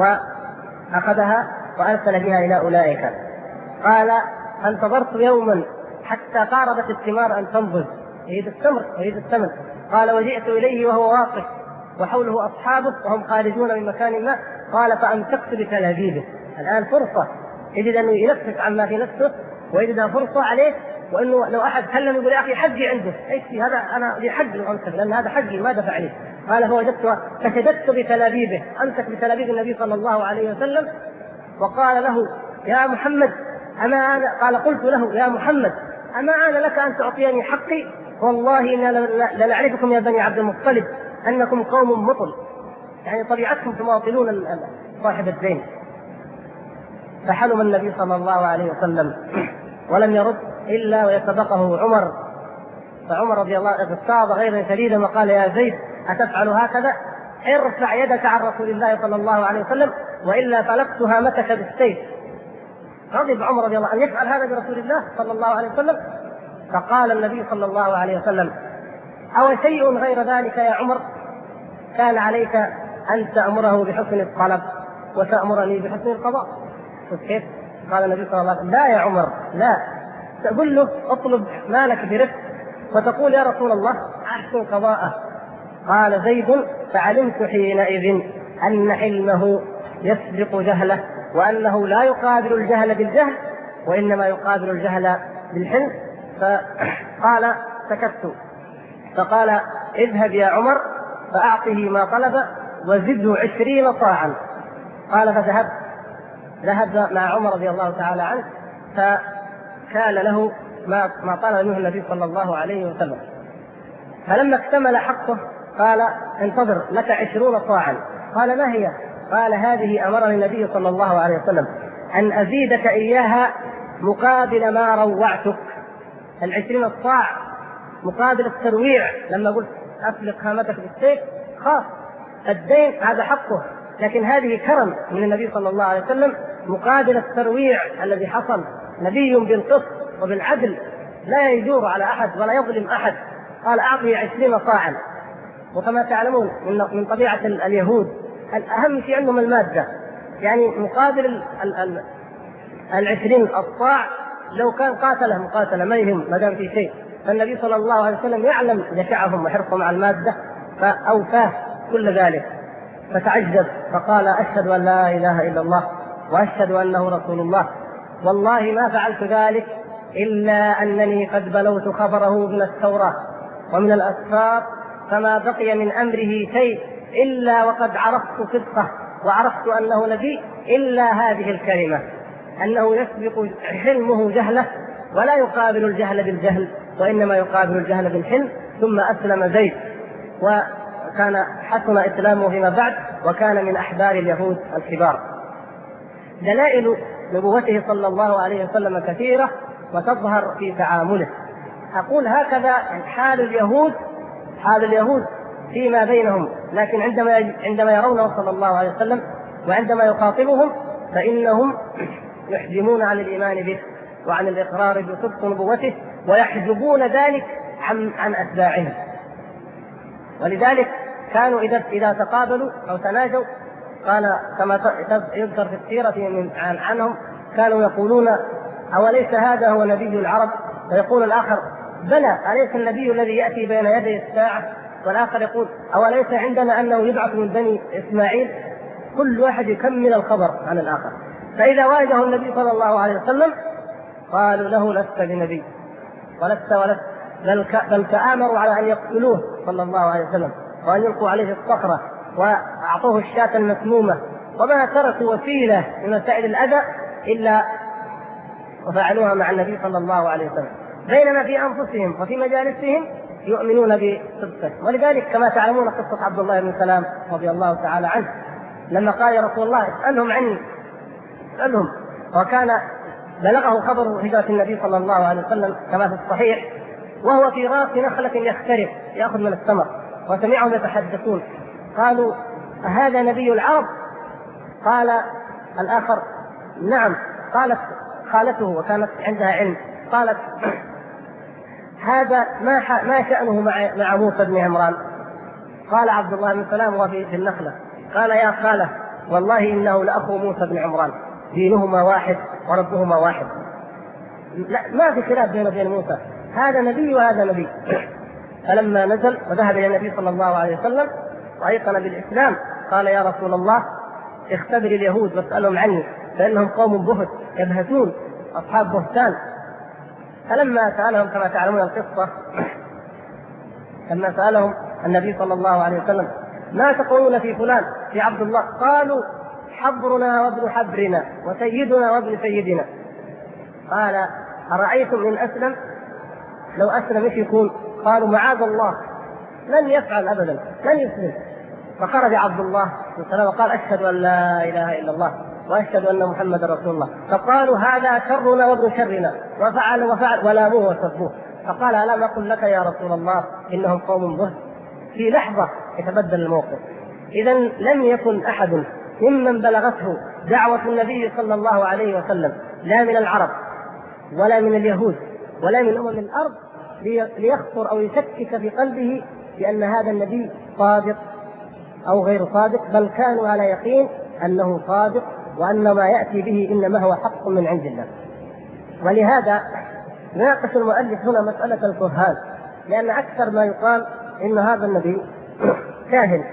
وأخذها وأرسل بها إلى أولئك. قال: فانتظرت يوما حتى قاربت الثمار أن تنضج، يريد التمر يريد الثمن. قال: وجئت إليه وهو واقف وحوله أصحابه وهم خارجون من مكان ما. قال: فأمسكت بتلابيبه. الآن فرصة، يجد أنه ينفس عما في نفسه، ويجد فرصة عليه، وأنه لو أحد كلم يقول: يا أخي حقي عنده، أي هذا أنا لي حق لو أمسك، لأن هذا حقي ما دفع لي. قال: فشددت بتلابيبه، أمسك بتلابيب النبي صلى الله عليه وسلم، وقال له: يا محمد، قال: قلت له: يا محمد، أما آن لك أن تعطيني حقي؟ والله إنا لنعرفكم يا بني عبد المطلب أنكم قوم مطل، يعني طبيعتكم تماطلون صاحب الدين. فحلم النبي صلى الله عليه وسلم ولم يرد إلا ويسبقه عمر. فعمر رضي الله عنه اغتاظ غير شديدا وقال: يا زيد، أتفعل هكذا؟ ارفع يدك عن رسول الله صلى الله عليه وسلم، وإلا فلقت هامتك بالسيف. غضب عمر رضي الله عنه أن يفعل هذا برسول الله صلى الله عليه وسلم. فقال النبي صلى الله عليه وسلم: أو شيء غير ذلك يا عمر؟ كان عليك أن تأمره بحسن الطلب وتأمرني بحسن القضاء. كيف؟ قال النبي صلى الله عليه وسلم: لا يا عمر، لا، تقول له اطلب مالك برفق وتقول: يا رسول الله، أحسن قضاءه. قال زيد: فعلمت حينئذ أن حلمه يسبق جهله، وأنه لا يقابل الجهل بالجهل، وإنما يقابل الجهل بالحلم. فقال: سكت. فقال: اذهب يا عمر فأعطه ما طلب وزده 20 صاعا. قال: فذهب مع عمر رضي الله تعالى عنه، فكان له ما طلب منه النبي صلى الله عليه وسلم. فلما اكتمل حقه قال: انتظر، لك 20 صاعا. قال: ما هي؟ قال: هذه أمرني النبي صلى الله عليه وسلم أن أزيدك إياها مقابل ما روعتك. 20 الصاع مقابل الترويع. لما قلت أفلق هامتك بالسيف خاص، الدين هذا حقه، لكن هذه كرم من النبي صلى الله عليه وسلم مقابل الترويع الذي حصل. نبي بالقسط وبالعدل لا يجور على أحد ولا يظلم أحد، قال أعطي 20 صاعا. وكما تعلمون من طبيعة اليهود الأهم شيء عندهم المادة، يعني مقابل 20 الصاع لو كان قاتله مقاتلة ما يهم ما دام في شيء. فالنبي صلى الله عليه وسلم يعلم جشعهم وحرصهم على المادة فأوفاه كل ذلك، فتعجب فقال أشهد أن لا إله إلا الله وأشهد أنه رسول الله، والله ما فعلت ذلك إلا أنني قد بلوت خبره من التوراة ومن الأسفار، فما بقي من أمره شيء إلا وقد عرفت صدقه وعرفت أنه نبي، إلا هذه الكلمة أنه يسبق حلمه جهله ولا يقابل الجهل بالجهل وإنما يقابل الجهل بالحلم. ثم أسلم زيد وكان حسن إسلامه فيما بعد وكان من أحبار اليهود الكبار. دلائل نبوته صلى الله عليه وسلم كثيرة وتظهر في تعامله. أقول هكذا حال اليهود فيما بينهم، لكن عندما يرونه صلى الله عليه وسلم وعندما يخاطبهم فإنهم يحجمون عن الإيمان به وعن الإقرار بصدق نبوته ويحجبون ذلك عن أتباعهم. ولذلك كانوا إذا تقابلوا أو تناجوا قال كما يذكر في السيرة عنهم كانوا يقولون أوليس هذا هو نبي العرب؟ فيقول الآخر بلى أليس النبي الذي يأتي بين يدي الساعة؟ والآخر يقول أوليس عندنا أنه يبعث من بني إسماعيل؟ كل واحد يكمل الخبر عن الآخر. فإذا واجهه النبي صلى الله عليه وسلم قالوا له لست بنبي ولست بل تآمروا على أن يقتلوه صلى الله عليه وسلم وأن يلقوا عليه الصخرة وأعطوه الشاة المسمومة، وما تركوا وسيلة من وسائل الأذى إلا وفعلوها مع النبي صلى الله عليه وسلم، بينما في أنفسهم وفي مجالسهم يؤمنون بصدقه. ولذلك كما تعلمون قصة عبد الله بن سلام رضي الله تعالى عنه لما قال يا رسول الله اسألهم عني، اسألهم، وكان بلغه خبر هجرة النبي صلى الله عليه وسلم كما في الصحيح وهو في راس نخلة يخترق يأخذ من الثمر وسمعهم يتحدثون، قالوا أهذا نبي العرب؟ قال الآخر نعم. قالت خالته وكانت عندها علم قالت هذا ما شأنه مع موسى بن عمران؟ قال عبد الله بن سلام وهو في النخلة قال يا خالة والله إنه لأخو موسى بن عمران، دينهما واحد وربهما واحد، لا ما في خلاف بين وبين موسى، هذا نبي وهذا نبي. فلما نزل وذهب إلى النبي صلى الله عليه وسلم وأيقن بالإسلام قال يا رسول الله اختبر اليهود واسألهم عني فإنهم قوم بهت يبهتون أصحاب بهتان. فلما سألهم كما تعلمون القصة لما سألهم النبي صلى الله عليه وسلم ما تقولون في فلان في عبد الله؟ قالوا حبرنا وابن حبرنا وسيدنا وابن سيدنا. قال أرأيتم إن أسلم؟ لو أسلم ايش يكون؟ قالوا معاذ الله لن يفعل أبدا لن يسلم. فخرج عبد الله وقال أشهد أن لا إله إلا الله وأشهد أن محمد رسول الله. فقالوا هذا شرنا وابن شرنا وفعل ولاموه وسبوه. فقال ألم أقل لك يا رسول الله إنهم قوم بهت؟ في لحظة يتبدل الموقف. إذا لم يكن أحد ممن بلغته دعوة النبي صلى الله عليه وسلم لا من العرب ولا من اليهود ولا من أمم الأرض ليخطر أو يشكك في قلبه بأن هذا النبي صادق أو غير صادق، بل كانوا على يقين أنه صادق وأن ما يأتي به إنما هو حق من عند الله. ولهذا يناقش المؤلف هنا مسألة الكهان، لأن أكثر ما يقال إن هذا النبي كاهن،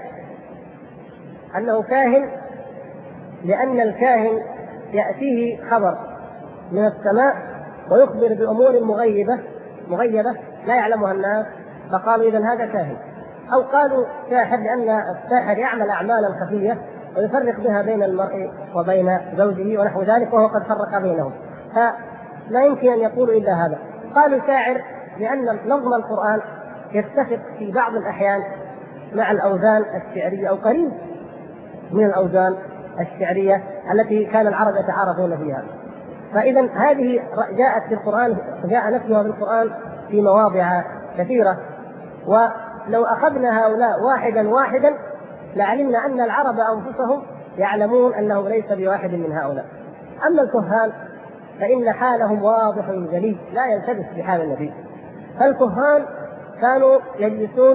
أنه كاهن لأن الكاهن يأتيه خبر من السماء ويخبر بأمور مغيبة لا يعلمها الناس، فقالوا إذن هذا كاهن. أو قالوا ساحر لأن الساحر يعمل أعمالا خفية ويفرق بها بين المرء وبين زوجه ونحو ذلك، وهو قد فرق بينهم، فلا يمكن أن يقولوا إلا هذا. قالوا شاعر لأن نظم القرآن يتفق في بعض الأحيان مع الأوزان الشعرية أو قريب من الأوزان الشعرية التي كان العرب يتعارفون فيها. فإذا هذه جاءت في القرآن، جاء نفسها في القرآن في مواضع كثيرة. ولو أخذنا هؤلاء واحدا واحدا لعلمنا أن العرب أنفسهم يعلمون أنه ليس بواحد من هؤلاء. أما الكهان فإن حالهم واضح جلي لا يلتبس بحال النبي. فالكهان كانوا يجلسون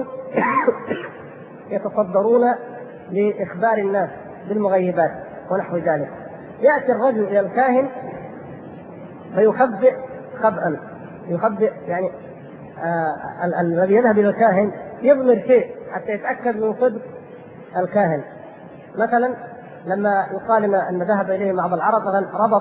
يتصدرون لإخبار الناس بالمغيبات ونحو ذلك. يأتي الرجل إلى الكاهن فيخبئ خبئا، يخبئ يعني الذي يذهب إلى الكاهن يضمر شيء حتى يتأكد من صدق الكاهن. مثلا لما يقال أن ذهب إليه بعض العرب ربط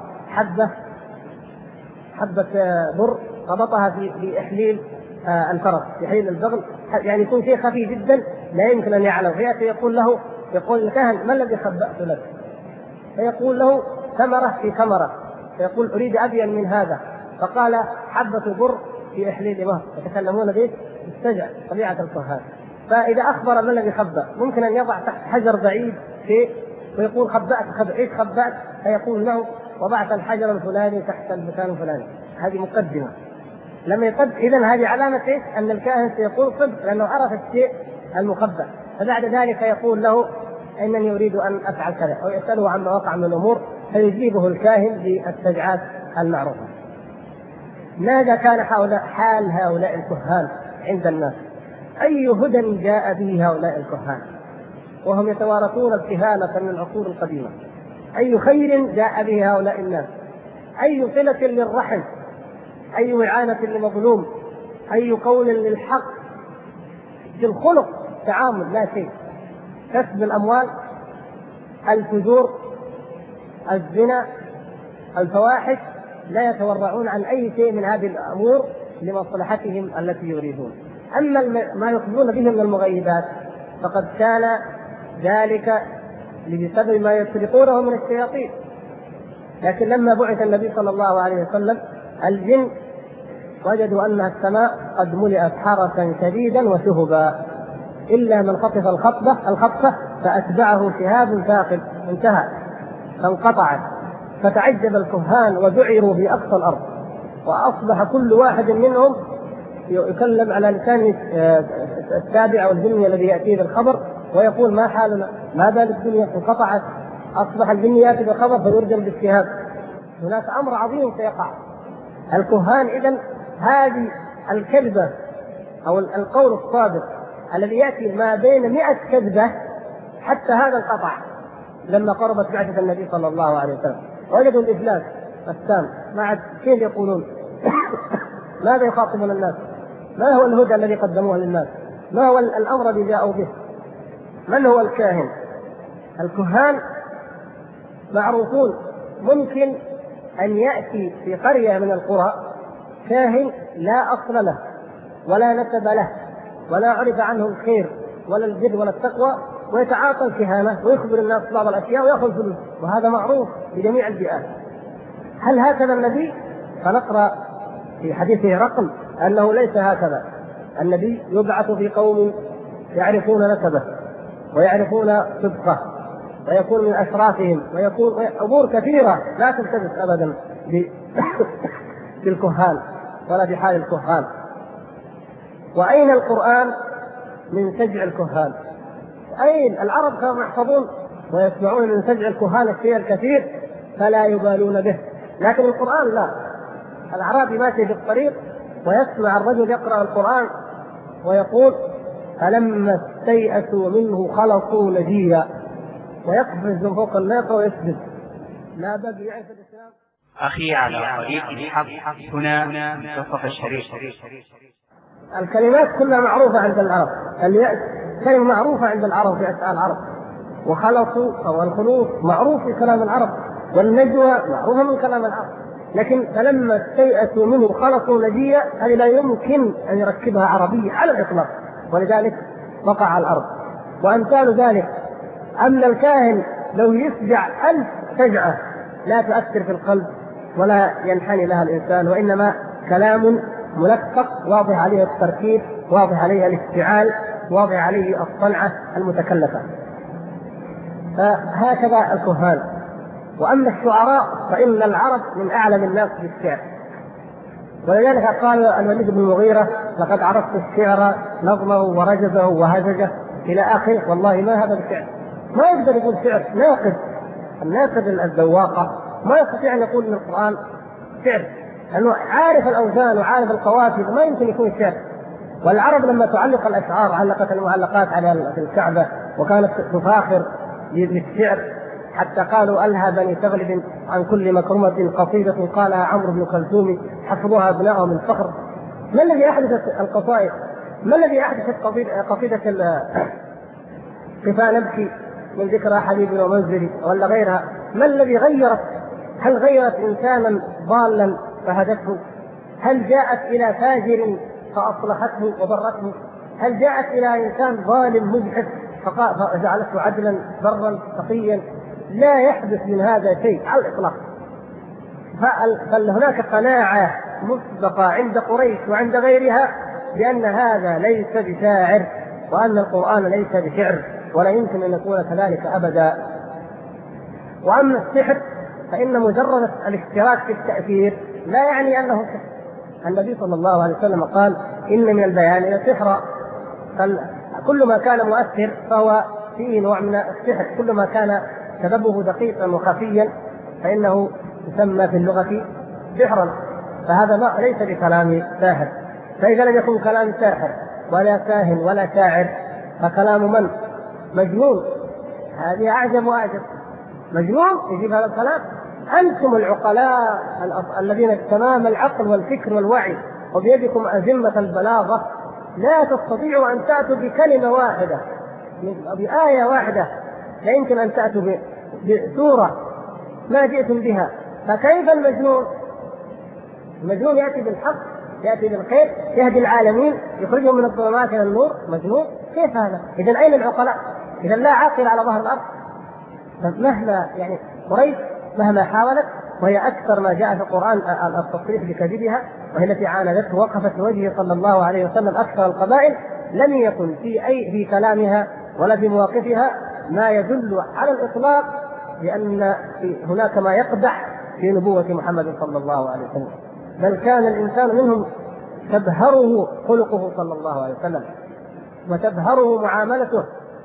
حبة بر، ربطها في إحليل الفرس، في إحليل البغل، يعني يكون شيء خفي جدا لا يمكن أن يعلم. فيأتي يقول الكاهن: ما الذي خبأت لك؟ فيقول له: ثمرة في ثمرة. فيقول: أريد أبين من هذا. فقال: حبة بر في إحليل مهر. يتكلمون به استجع طبيعة الكهان. فإذا أخبر ما الذي خبأ ممكن أن يضع تحت حجر بعيد شيء ويقول: إيش خبأت؟ فيقول له: وضعت الحجر الفلاني تحت المكان الفلاني. هذه مقدمة. لما يقدم إذن هذه علامة إيش؟ أن الكاهن سيقول صدق لأنه عرف الشيء المخبأ. فبعد ذلك يقول له: إنني أريد أن أفعل كذا، أو يسأله عما وقع من الأمور فيجيبه الكاهن بالتشجيعات المعروفة. ماذا كان حال هؤلاء الكهان عند الناس؟ أي هدى جاء به هؤلاء الكهان وهم يتوارثون الكهانة من العصور القديمة؟ أي خير جاء به هؤلاء الناس؟ أي صلة للرحم؟ أي إعانة لمظلوم؟ أي قول للحق؟ في الخلق تعامل لا شيء. كسب الأموال، الفجور، الزنا، الفواحش، لا يتورعون عن أي شيء من هذه الأمور لمصلحتهم التي يريدون. أما ما يخبرون به من المغيبات فقد كان ذلك بسبب ما يسرقونه من الشياطين. لكن لما بعث النبي صلى الله عليه وسلم الجن وجدوا أن السماء قد ملئت حرسا شديدا وشهبا إلا من خطف الخطفة فأتبعه شهاب ثاقب، انتهى، فانقطعت. فتعجب الكهان وذعروا في أقصى الأرض، وأصبح كل واحد منهم يكلم على لسان التابع أو الجن الذي يأتيه بالخبر ويقول: ما حالنا؟ ما بال الدنيا انقطعت؟ أصبح الجن يأتي بالخبر فيرجم بالشهاب. هناك أمر عظيم سيقع. الكهان إذن هذه الكذبة أو القول الصادق الذي يأتي ما بين 100 كذبة حتى هذا انقطع لما قربت بعثة النبي صلى الله عليه وسلم. وجدوا الإفلاس التام، ما عاد كيف يقولون. ماذا يخاطبون الناس؟ ما هو الهدى الذي قدموه للناس؟ ما هو الأمر الذي جاءوا به؟ من هو الكاهن؟ الكهان معروفون. ممكن أن يأتي في قرية من القرى كاهن لا أصل له ولا نسب له ولا عرف عنه الخير ولا البر ولا التقوى، ويتعاطى الكهانة ويخبر الناس بعض الأشياء ويأخذ فلوس، وهذا معروف في جميع البيئات. هل هكذا النبي؟ فنقرأ في حديث هرقل أنه ليس هكذا. النبي يبعث في قوم يعرفون نسبه ويعرفون صدقه ويكون من أشرافهم ويكون أمور كثيرة لا تلتبس أبدا بالكهان ولا بحال الكهان. وأين القرآن من سجع الكهان؟ أين؟ العرب كانوا يحفظون ويسمعون من سجع الكهان الشيء الكثير فلا يبالون به، لكن القرآن لا. الأعرابي ماشي في الطريق ويسمع الرجل يقرأ القرآن ويقول: فلما استيأسوا منه خلصوا نجيا، ويقفز فوق الناقة ويسجد. لا بد يعرف الإسلام. أخي على طريق الحق هنا منتصف الشريف. الكلمات كلها معروفة عند العرب. اليأس كلمة معروفة عند العرب في أسئلة العرب، وخلصوا أو الخلوص معروف في كلام العرب، والنجوى معروفة من كلام العرب. لكن فلما استيأسوا منه خلصوا نجيا هذه لا يمكن أن يركبها عربية على الإطلاق، ولذلك وقع على الأرض. وأمثال ذلك أن الكاهن لو يسجع 1000 سجعة لا تؤثر في القلب ولا ينحني لها الإنسان، وإنما كلام ملفق واضح عليه التركيب، واضح عليه الافتعال، واضح عليه الصنعة المتكلفة. فهكذا الكهان. وأما الشعراء فإن العرب من أعلم الناس بالشعر، ولذلك قال الوليد بن المغيرة: لقد عرفت الشعر نظمه ورجزه وهججه إلى آخره، والله ما هذا الشعر. ما يقدر يقول شعر ناقد. الناقد الذواقة ما يستطيع أن يقول من القرآن شعر، لأنه عارف الأوزان وعارف القوافي، ما يمكن يكون شعر. والعرب لما تعلق الأشعار علقت المعلقات على الكعبة، وكانت تفاخر بالشعر، حتى قالوا: ألهى بني تغلب عن كل مكرمة قصيدة قالها عمرو بن كلثوم حفظها أبنائهم من فخر. ما الذي أحدث القصائد؟ ما الذي أحدثت قصيدة كفى نبكي من ذكرى حبيبي ومنزلي ولا غيرها؟ ما الذي غيرت؟ هل غيرت إنسانا ضالا فهدته؟ هل جاءت إلى فاجر فأصلحته وبرته؟ هل جاءت إلى إنسان ظالم مجحف فجعلته عدلا برا تقيا؟ لا يحدث من هذا شيء على الإطلاق. بل هناك قناعة مسبقة عند قريش وعند غيرها بأن هذا ليس بشاعر، وأن القرآن ليس بشعر، ولا يمكن أن يكون كذلك أبدا. وأما السحر فإن مجرد الاشتراك في التأثير لا يعني أنه سحر. النبي صلى الله عليه وسلم قال: إن من البيان لسحرا. كل ما كان مؤثر فهو فيه نوع من السحر، كل ما كان سببه دقيقا وخفيا فإنه يسمى في اللغة سحرا. فهذا ليس بكلام ساحر. فإذا لم يكن كلام ساحر ولا كاهن ولا شاعر، فكلام من؟ مجنون. هذه أعجب وأعجب. مجنون يجيب هذا الكلام؟ أنتم العقلاء الذين تمام العقل والفكر والوعي وبيدكم أزمة البلاغة لا تستطيعوا أن تأتوا بكلمة واحدة، بآية واحدة، لا يمكن أن تأتوا بسورة ما جئتم بها. فكيف المجنون؟ المجنون يأتي بالحق، يأتي بالخير، يهدي العالمين، يخرجهم من الظلمات إلى النور. مجنون؟ كيف هذا؟ إذن أين العقلاء؟ إذن لا عاقل على ظهر الأرض. مهما يعني قريش مهما حاولت، وهي أكثر ما جاء في القرآن التصريح بكذبها، وهي التي عاندته وقفت في وجهه صلى الله عليه وسلم أكثر القبائل، لم يكن في كلامها ولا في مواقفها ما يدل على الإطلاق بأن هناك ما يقدح في نبوة محمد صلى الله عليه وسلم. بل كان الإنسان منهم تبهره خلقه صلى الله عليه وسلم، وتبهره معاملته،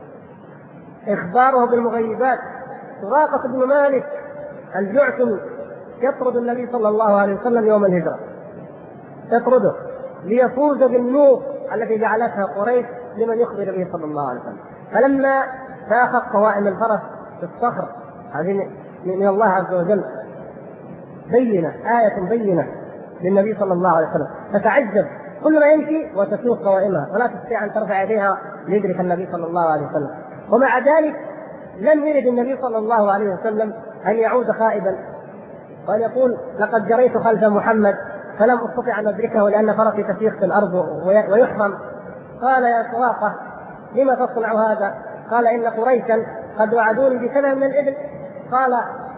إخباره بالمغيبات. سراقة بن مالك الجعثمي يطرد النبي صلى الله عليه وسلم يوم الهجرة، يطرده ليفوز بالنور التي جعلتها قريش لمن يخبر به صلى الله عليه وسلم. فلما ساخت قوائم الفرس في الصخر، هذه من الله عز وجل بينة، آية بينة للنبي صلى الله عليه وسلم، فتعجب كل ما يمشي وتسوق قوائمها ولا تستطيع أن ترفع يديها ليدرك النبي صلى الله عليه وسلم. ومع ذلك لم يرد النبي صلى الله عليه وسلم أن يعود خائبا وأن يقول: لقد جريت خلف محمد فلم أستطع أن أدركه لأن فرسي تسيخ في الأرض ويحرم. قال: يا سراقة لما تصنع هذا؟ قال: إن قريشا قد وعدوني بكذا من الإبل. قال: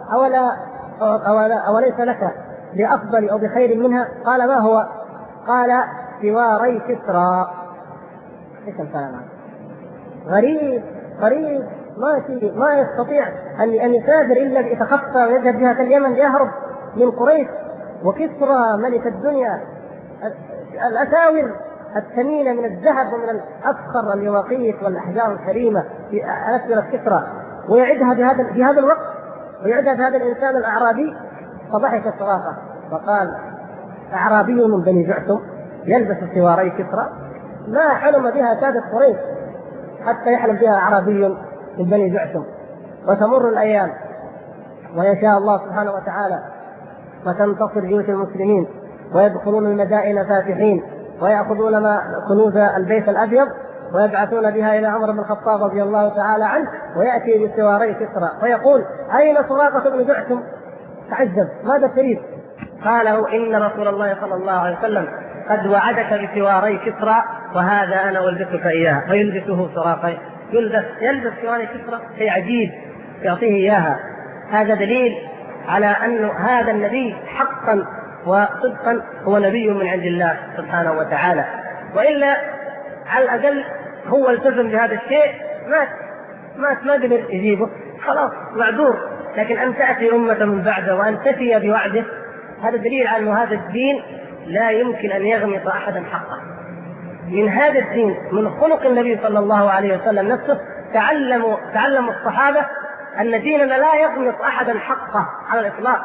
أوليس لك بأفضل أو بخير منها؟ قال: ما هو؟ قال: سواري كسرى. ايش الكلام هذا؟ غريب ما يستطيع أن يسافر إلا يتخفى ويذهب جهة اليمن يهرب من قريش. وكسرى ملك الدنيا، الأساور الثمينة من الذهب ومن الأفخر اليواقيت والأحجار الكريمة في أسورة كسرى، ويعدها في هذا الوقت، ويعدها هذا الإنسان الأعرابي. فضحك السراقة وقال: أعرابي من بني جعثم يلبس سواري كسرى؟ ما حلم بها سادة قريش حتى يحلم بها أعرابي من بني جعثم. وتمر الأيام ويشاء الله سبحانه وتعالى وتنتصر جيوش المسلمين ويدخلون المدائن فاتحين ويأخذون كنوز البيت الأبيض ويبعثون بها إلى عمر بن الخطاب رضي الله تعالى عنه، ويأتي بسواري كسرى فيقول: أين سراقة بن جعثم؟ تعجب: ماذا تريد؟ قاله: إن رسول الله صلى الله عليه وسلم قد وعدك بسواري كسرى وهذا أنا ألبسك إياها. فيلبسه سراقة، يلبس سواري كسرى، شيء عجيب يعطيه إياها. هذا دليل على أن هذا النبي حقا وصدقا هو نبي من عند الله سبحانه وتعالى، وإلا على الأقل هو التزم بهذا الشيء، ما قدر يجيبه، خلاص معذور. لكن أن تأتي أمة من بعده وأن تفي بوعده، هذا دليل على أن هذا الدين لا يمكن أن يغمط أحدا حقه. من هذا الدين، من خلق النبي صلى الله عليه وسلم نفسه، تعلموا الصحابة أن ديننا لا يغمط أحدا حقه على الإطلاق.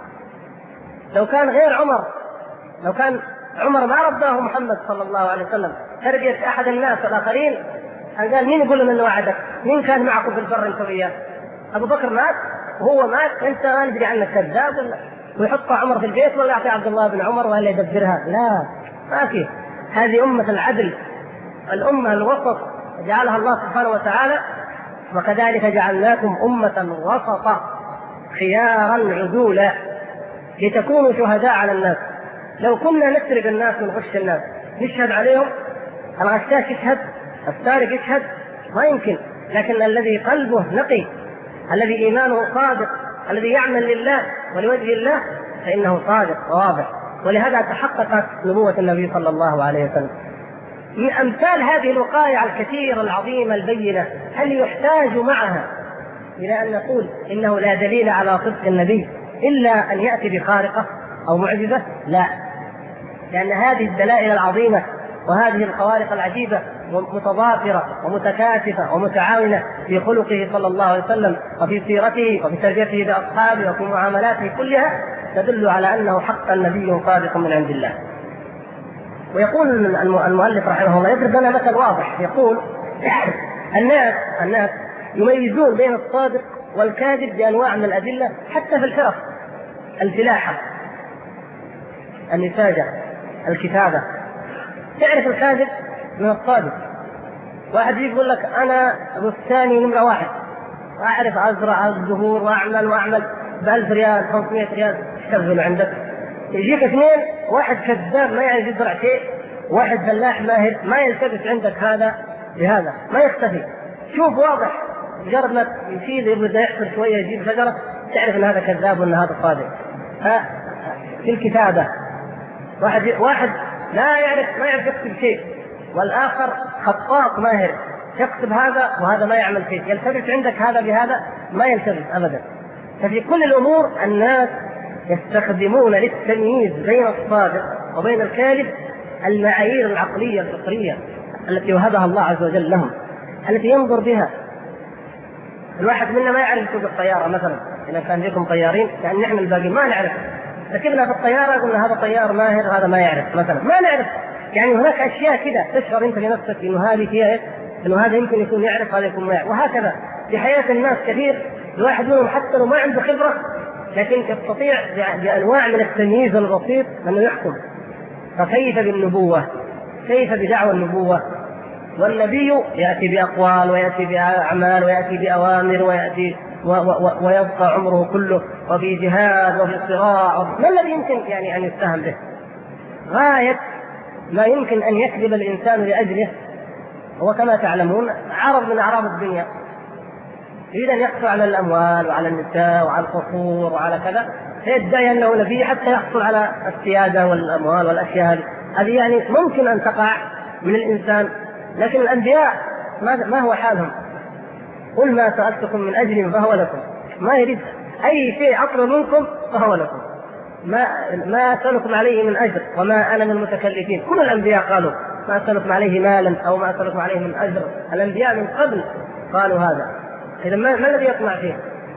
لو كان غير عمر، لو كان عمر ما رباه محمد صلى الله عليه وسلم تربية أحد الناس الآخرين، قال مين يقول من وعدك؟ مين كان معكم في البر انت وياه؟ أبو بكر مات وهو مات، أنت ما ندري عنك كذاب، ويحط عمر في البيت ولا يعطي عبد الله بن عمر ولا يدبرها؟ لا، ما في. هذه أمة العدل، الأمة الوسط جعلها الله سبحانه وتعالى. وكذلك جعلناكم أمة وسطا خيارا عدولا لتكونوا شهداء على الناس. لو كنا نسرق الناس ونغش الناس نشهد عليهم، الغشاش يشهد، السارق يشهد، ما يمكن. لكن الذي قلبه نقي، الذي إيمانه صادق، الذي يعمل لله ولوجه الله، فإنه صادق وواضح. ولهذا تحققت نبوة النبي صلى الله عليه وسلم. من أمثال هذه الوقائع الكثيرة العظيمة البينة، هل يحتاج معها إلى أن نقول إنه لا دليل على صدق النبي إلا أن يأتي بخارقة أو معجزة؟ لا، لأن هذه الدلائل العظيمة وهذه الخوارق العجيبة متضافرة ومتكاتفة ومتعاونة في خلقه صلى الله عليه وسلم وفي سيرته وفي تربيته بأصحابه وفي معاملاته كلها، تدل على أنه حقا نبي صادق من عند الله. ويقول المؤلف رحمه الله، يضرب لنا مثل واضح، يقول الناس يميزون بين الصادق والكاذب بأنواع من الأدلة، حتى في الحرف، الفلاحة، النساجة، الكتابة. تعرف الكاذب من الصادق. واحد يقول لك أنا بستاني نمرة 1، أعرف أزرع الزهور وأعمل ب1000 ريال 500 ريال، اشتغل عندك. يجيك اثنين، واحد كذاب ما يعرف يزرع شيء، واحد فلاح ماهر، ما يلتبس عندك هذا بهذا، ما يختفي. شوف واضح، مجرد ما يشيل يبدأ يحفر شوية يجيب شجرة، تعرف أن هذا كذاب وأن هذا صادق. في الكتابة واحد ما يعرف يكتب شيء، والآخر خطاط ماهر يكتب هذا وهذا ما يعمل شيء، يلتبس عندك هذا بهذا، ما يلتبس أبدا. ففي كل الأمور الناس يستخدمون للتمييز بين الصادق وبين الكاذب المعايير العقلية الفطرية التي وهبها الله عز وجل لهم، التي ينظر بها. الواحد منا ما يعرف يسوق الطيارة مثلا، إذا كان فيكم طيارين، يعني نحن الباقي ما نعرف. ركبنا في الطيارة قلنا هذا طيار ماهر وهذا ما يعرف مثلا، ما نعرف. يعني هناك أشياء كذا تشعر أنت لنفسك إنه هذه فيها، إنه هذا يمكن يكون يعرف، هذا يكون ما يعرف. وهكذا في حياة الناس كثير، الواحد منهم حتى لو ما عنده خبرة لكن يستطيع بأنواع من التمييز البسيط أنه يحكم. فكيف بالنبوة؟ كيف بدعوى النبوة؟ والنبي يأتي بأقوال ويأتي بأعمال ويأتي بأوامر ويأتي ويبقى عمره كله وفي جهاد وفي صراع. ما الذي يمكن يعني أن يستهم به؟ غاية ما يمكن أن يكذب الإنسان لأجله هو كما تعلمون عرض من أعراض الدنيا، يريد أن يحصل على الأموال وعلى النساء وعلى القصور وعلى كذا، فيدعي أنه نبي حتى يحصل على السيادة والأموال والأشياء هذه. يعني ممكن أن تقع من الإنسان، لكن الأنبياء ما هو حالهم؟ قل ما سألتكم من أجل فهو لكم، ما يريد أي شيء أطلب منكم فهو لكم، ما أسألكم عليه من أجر وما أنا من المتكلفين. كل الأنبياء قالوا ما أسألكم عليه مالا أو ما أسألكم عليه من أجر. الأنبياء من قبل قالوا هذا. إذا ما الذي يطمع فيه؟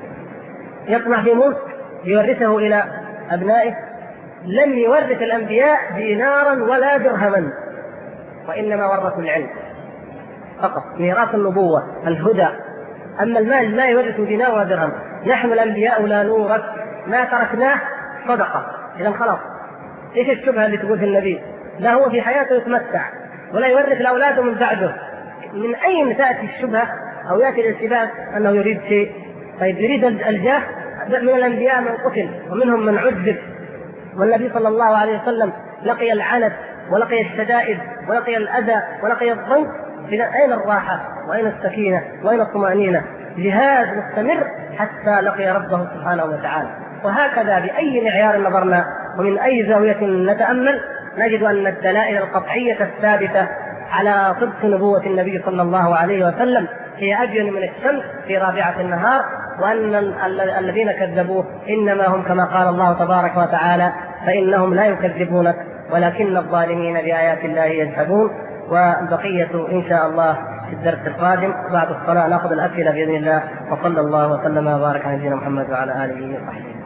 يطمع في ملك يورثه إلى أبنائه؟ لم يورث الأنبياء دينارا ولا درهما، وإنما ورثوا العلم فقط، ميراث النبوة الهدى. أما المال لا يورث دينار ولا درهم. نحن الأنبياء لا نورث، ما تركناه صدقة. إذا خلاص، إيش الشبهة اللي تقول في النبي؟ لا، هو في حياته يتمتع ولا يورث الأولاد من بعده. من أين تأتي الشبهة أو يأتي الالتباس أنه يريد شيء؟ طيب يريد الجاه، من الأنبياء من قتل ومنهم من عذب، والنبي صلى الله عليه وسلم لقي العنت ولقي الشدائد ولقي الأذى ولقي الضنك. إذا أين الراحة وأين السكينة وأين الطمأنينة؟ جهاد مستمر حتى لقي ربه سبحانه وتعالى. وهكذا بأي معيار نظرنا ومن أي زاوية نتأمل نجد أن الدلائل القطعية الثابتة على صدق نبوة النبي صلى الله عليه وسلم هي أبين من الشمس في رابعة النهار، وأن الذين كذبوه إنما هم كما قال الله تبارك وتعالى فإنهم لا يكذبونك ولكن الظالمين بآيات الله يجحدون. والبقية إن شاء الله في الدرس القادم بعد الصلاة نأخذ الأسئلة بإذن الله. وصلى الله وسلم وبارك على نبينا محمد وعلى آله وصحبه.